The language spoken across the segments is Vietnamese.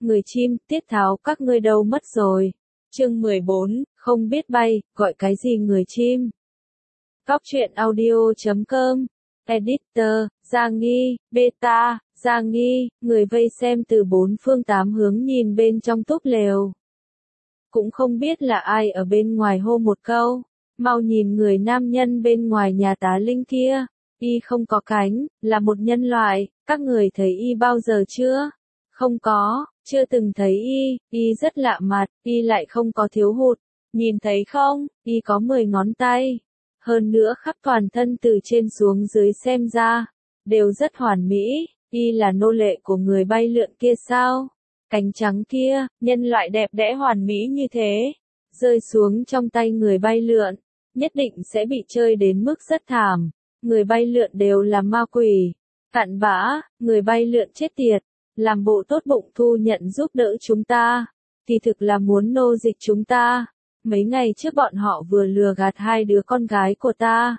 người chim, tiết tháo các ngươi đâu mất rồi. Chương 14, không biết bay, gọi cái gì người chim. Góc truyện audio.com. Editor, Giang Nghi, Beta, Giang Nghi, người vây xem từ bốn phương tám hướng nhìn bên trong túp lều. Cũng không biết là ai ở bên ngoài hô một câu, mau nhìn người nam nhân bên ngoài nhà tá Linh kia, y không có cánh, là một nhân loại, các người thấy y bao giờ chưa? Không có, chưa từng thấy y rất lạ mặt, y lại không có thiếu hụt, nhìn thấy không, y có 10 ngón tay. Hơn nữa khắp toàn thân từ trên xuống dưới xem ra, đều rất hoàn mỹ, y là nô lệ của người bay lượn kia sao? Cánh trắng kia, nhân loại đẹp đẽ hoàn mỹ như thế, rơi xuống trong tay người bay lượn, nhất định sẽ bị chơi đến mức rất thảm. Người bay lượn đều là ma quỷ, cặn bã, người bay lượn chết tiệt, làm bộ tốt bụng thu nhận giúp đỡ chúng ta, thì thực là muốn nô dịch chúng ta. Mấy ngày trước bọn họ vừa lừa gạt hai đứa con gái của ta.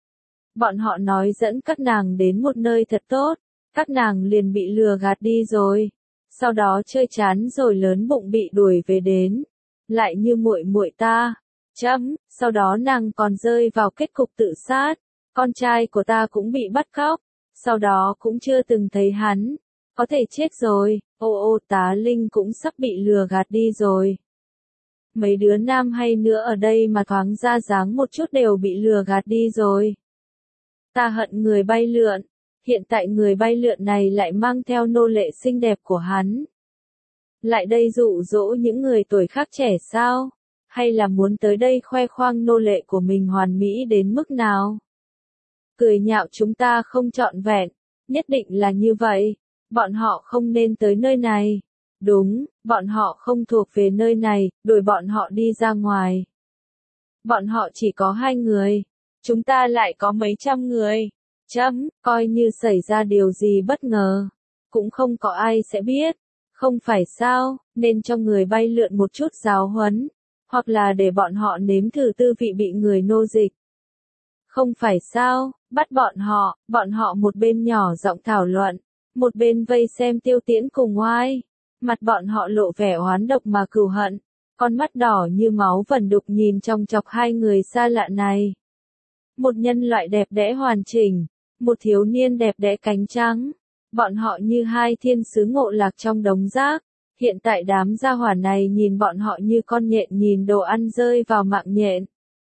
Bọn họ nói dẫn các nàng đến một nơi thật tốt, các nàng liền bị lừa gạt đi rồi. Sau đó chơi chán rồi lớn bụng bị đuổi về đến, lại như muội muội ta. Sau đó nàng còn rơi vào kết cục tự sát. Con trai của ta cũng bị bắt cóc, sau đó cũng chưa từng thấy hắn, có thể chết rồi. Tá Linh cũng sắp bị lừa gạt đi rồi. Mấy đứa nam hay nữa ở đây mà thoáng ra dáng một chút đều bị lừa gạt đi rồi. Ta hận người bay lượn, hiện tại người bay lượn này lại mang theo nô lệ xinh đẹp của hắn. Lại đây dụ dỗ những người tuổi khác trẻ sao? Hay là muốn tới đây khoe khoang nô lệ của mình hoàn mỹ đến mức nào? Cười nhạo chúng ta không trọn vẹn, nhất định là như vậy. Bọn họ không nên tới nơi này. Đúng, bọn họ không thuộc về nơi này, đuổi bọn họ đi ra ngoài. Bọn họ chỉ có 2 người, chúng ta lại có mấy trăm người. Coi như xảy ra điều gì bất ngờ, cũng không có ai sẽ biết. Không phải sao, nên cho người bay lượn một chút giáo huấn, hoặc là để bọn họ nếm thử tư vị bị người nô dịch. Không phải sao, bắt bọn họ một bên nhỏ giọng thảo luận, một bên vây xem Tiêu Tiễn cùng Oai. Mặt bọn họ lộ vẻ oán độc mà cừu hận, con mắt đỏ như máu vẩn đục nhìn chòng chọc hai người xa lạ này. Một nhân loại đẹp đẽ hoàn chỉnh, một thiếu niên đẹp đẽ cánh trắng, bọn họ như hai thiên sứ ngộ lạc trong đống rác. Hiện tại đám gia hỏa này nhìn bọn họ như con nhện nhìn đồ ăn rơi vào mạng nhện.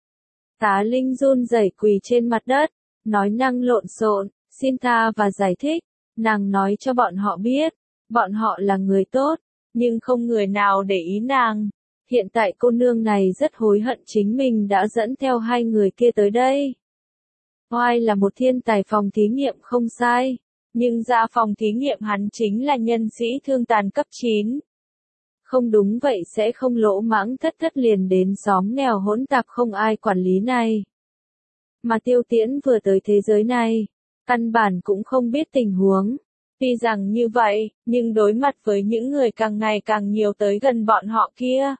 Tá Linh run rẩy quỳ trên mặt đất, nói năng lộn xộn, xin tha và giải thích. Nàng nói cho bọn họ biết, bọn họ là người tốt, nhưng không người nào để ý nàng. Hiện tại cô nương này rất hối hận chính mình đã dẫn theo 2 người kia tới đây. Oai là một thiên tài phòng thí nghiệm không sai, nhưng ra phòng thí nghiệm hắn chính là nhân sĩ thương tàn cấp 9. Không đúng vậy sẽ không lỗ mãng thất liền đến xóm nghèo hỗn tạp không ai quản lý này. Mà Tiêu Tiễn vừa tới thế giới này, căn bản cũng không biết tình huống. Tuy rằng như vậy, nhưng đối mặt với những người càng ngày càng nhiều tới gần bọn họ kia.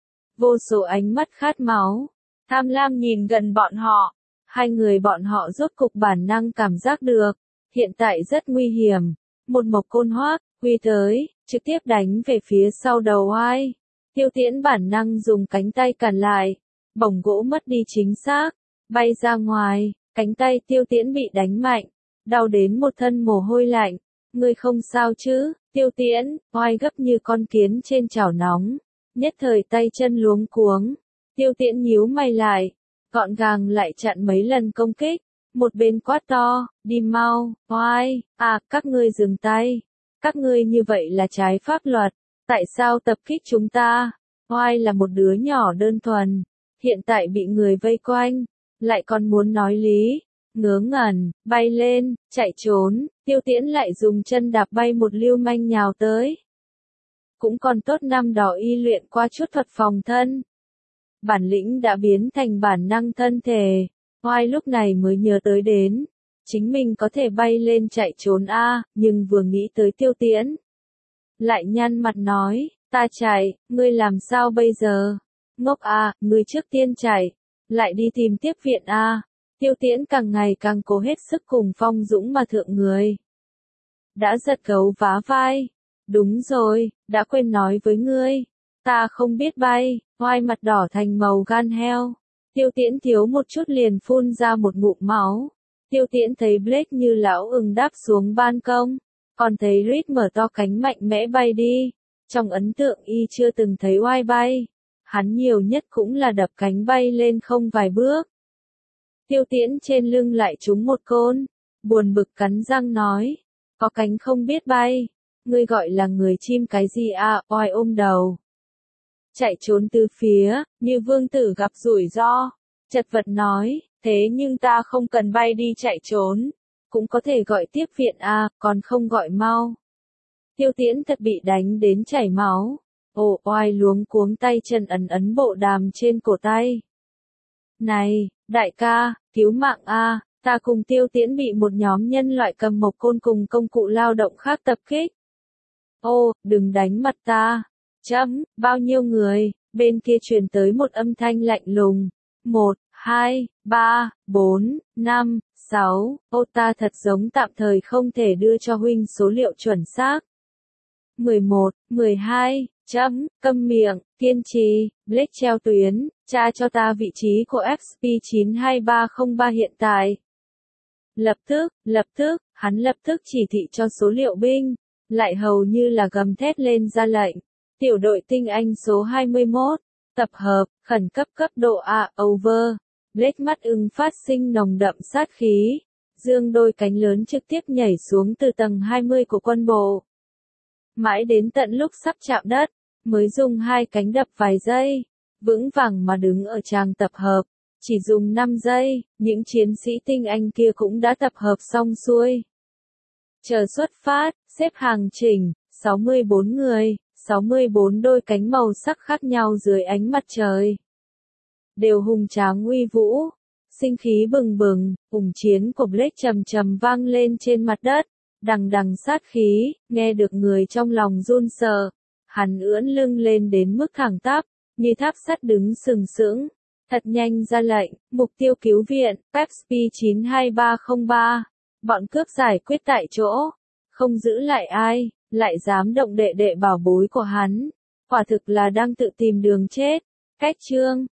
Vô số ánh mắt khát máu, tham lam nhìn gần bọn họ. 2 người bọn họ rốt cục bản năng cảm giác được, hiện tại rất nguy hiểm. Một mộc côn hoác, quy tới, trực tiếp đánh về phía sau đầu Oai. Tiêu Tiễn bản năng dùng cánh tay cản lại, bổng gỗ mất đi chính xác, bay ra ngoài, cánh tay Tiêu Tiễn bị đánh mạnh, đau đến một thân mồ hôi lạnh. Ngươi không sao chứ? Tiêu Tiễn, Oai gấp như con kiến trên chảo nóng, nhất thời tay chân luống cuống. Tiêu Tiễn nhíu mày lại, gọn gàng lại chặn mấy lần công kích, một bên quát to, đi mau, Oai, các ngươi dừng tay, các ngươi như vậy là trái pháp luật, tại sao tập kích chúng ta? Oai là một đứa nhỏ đơn thuần, hiện tại bị người vây quanh, lại còn muốn nói lý. Ngớ ngẩn, bay lên, chạy trốn, Tiêu Tiễn lại dùng chân đạp bay một lưu manh nhào tới. Cũng còn tốt năm đó y luyện qua chút thuật phòng thân. Bản lĩnh đã biến thành bản năng thân thể, Oai lúc này mới nhớ tới đến. Chính mình có thể bay lên chạy trốn nhưng vừa nghĩ tới Tiêu Tiễn. Lại nhăn mặt nói, ta chạy, ngươi làm sao bây giờ? Ngốc ngươi trước tiên chạy, lại đi tìm tiếp viện Tiêu Tiễn càng ngày càng cố hết sức cùng Phong Dũng mà thượng người. Đã giật gấu vá vai, Đúng rồi, đã quên nói với ngươi. Ta không biết bay, oai mặt đỏ thành màu gan heo. Tiêu Tiễn thiếu một chút liền phun ra một ngụm máu. Tiêu Tiễn thấy Blake như lão ưng đáp xuống ban công. Còn thấy Reed mở to cánh mạnh mẽ bay đi. Trong ấn tượng y chưa từng thấy oai bay. Hắn nhiều nhất cũng là đập cánh bay lên không vài bước. Tiêu Tiễn trên lưng lại trúng một côn. Buồn bực cắn răng nói. Có cánh không biết bay. Ngươi gọi là người chim cái gì à, oai ôm đầu. Chạy trốn từ phía, như vương tử gặp rủi ro. Chật vật nói, thế nhưng ta không cần bay đi chạy trốn. Cũng có thể gọi tiếp viện à, còn không gọi mau. Tiêu Tiễn thật bị đánh đến chảy máu. Ồ oai luống cuống tay chân ấn bộ đàm trên cổ tay. Này, đại ca, cứu mạng a, ta cùng Tiêu Tiễn bị một nhóm nhân loại cầm mộc côn cùng công cụ lao động khác tập kích. Ô, đừng đánh mặt ta. Bao nhiêu người, bên kia truyền tới một âm thanh lạnh lùng. 1, 2, 3, 4, 5, 6, ô ta thật giống tạm thời không thể đưa cho huynh số liệu chuẩn xác. 11, 12, câm miệng, kiên trì, Blake treo tuyến, tra cho ta vị trí của XP92303 hiện tại. Lập tức, hắn lập tức chỉ thị cho số liệu binh, lại hầu như là gầm thét lên ra lệnh. Tiểu đội tinh anh số 21, tập hợp, khẩn cấp cấp độ A, over. Blake mắt ưng phát sinh nồng đậm sát khí, dương đôi cánh lớn trực tiếp nhảy xuống từ tầng 20 của quân bộ. Mãi đến tận lúc sắp chạm đất, mới dùng hai cánh đập vài giây, vững vàng mà đứng ở tràng tập hợp. Chỉ dùng 5 giây, những chiến sĩ tinh anh kia cũng đã tập hợp xong xuôi. Chờ xuất phát, xếp hàng chỉnh, 64 người, 64 đôi cánh màu sắc khác nhau dưới ánh mặt trời. Đều hùng tráng uy vũ, sinh khí bừng bừng, hùng chiến của Blake trầm trầm vang lên trên mặt đất, đằng đằng sát khí, nghe được người trong lòng run sợ. Hắn ưỡn lưng lên đến mức thẳng tắp, như tháp sắt đứng sừng sững. Thật nhanh ra lệnh, mục tiêu cứu viện, XP92303. Bọn cướp giải quyết tại chỗ, không giữ lại ai, lại dám động đệ đệ bảo bối của hắn. Quả thực là đang tự tìm đường chết. Cách chương